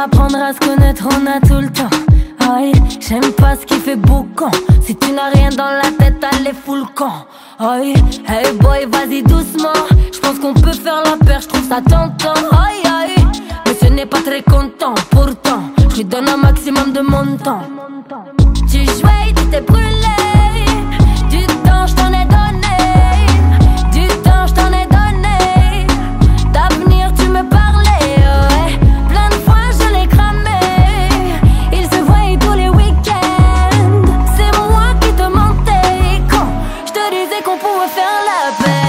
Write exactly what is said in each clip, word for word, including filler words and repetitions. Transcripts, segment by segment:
apprendre à se connaître, on a tout le temps. Aïe, j'aime pas ce qui fait boucan. Si tu n'as rien dans la tête, allez full camp. Aïe, hey boy, vas-y doucement. J'pense qu'on peut faire la paire, j'trouve ça tentant. Aïe, aïe, monsieur n'est pas très content. Pourtant, j'lui donne un maximum de mon temps. Tu jouais, tu t'es brûlé. Du temps, j't'en ai donné. Du temps, j't'en ai donné. D'avenir, tu me parlais, ouais. Plein de fois, je l'ai cramé. Il se voyait tous les week-ends. C'est moi qui te mentais quand j'te disais qu'on pouvait faire la paix.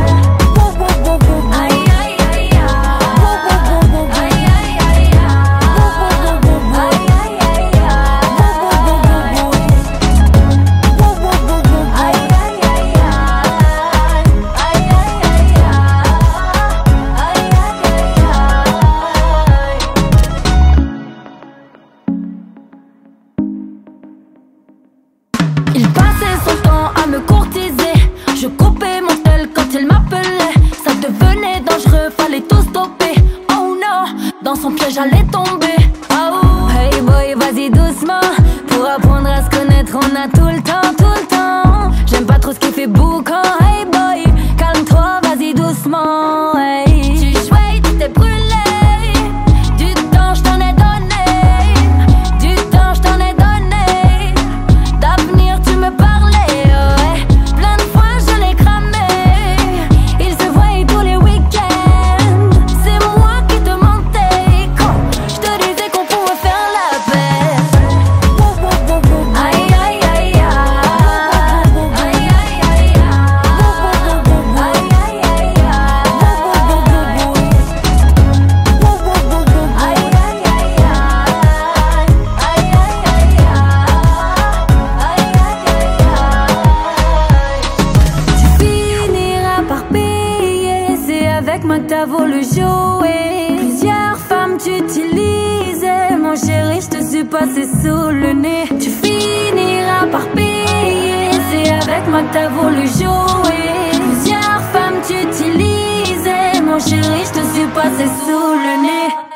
Il passait son temps à me courtiser. Je coupais mon tel quand il m'appelait. Ça devenait dangereux, fallait tout stopper. Oh non, dans son piège j'allais tomber. Oh, hey boy, vas-y doucement. Pour apprendre à se connaître, on a tout le temps, tout le temps. J'aime pas trop ce qui fait boucan. Hey boy, calme-toi, vas-y doucement. Hey, tu jouais, tu t'es brûlé. Du temps, je t'en ai donné. Du temps, je t'en ai donné. D'avenir, tu me parlais, ouais. Plein de fois, je l'ai cramé. Il se voyait tous les week-ends. C'est moi qui te mentais quand je te disais qu'on pouvait faire la paix. Aïe, aïe, aïe, aïe. Aïe, aïe, aïe, aïe. Aïe, aïe, aïe, aïe. Aïe, aïe, aïe, aïe. Aïe, aïe, aïe, aïe. Tu finiras par payer, c'est avec moi que t'as voulu jouer. Plusieurs femmes t'utilisaient, mon chéri, je te suis passé sous le nez. Tu finiras par payer, c'est avec moi que t'as voulu jouer. Plusieurs femmes t'utilisaient, mon chéri, je te suis passé sous le nez.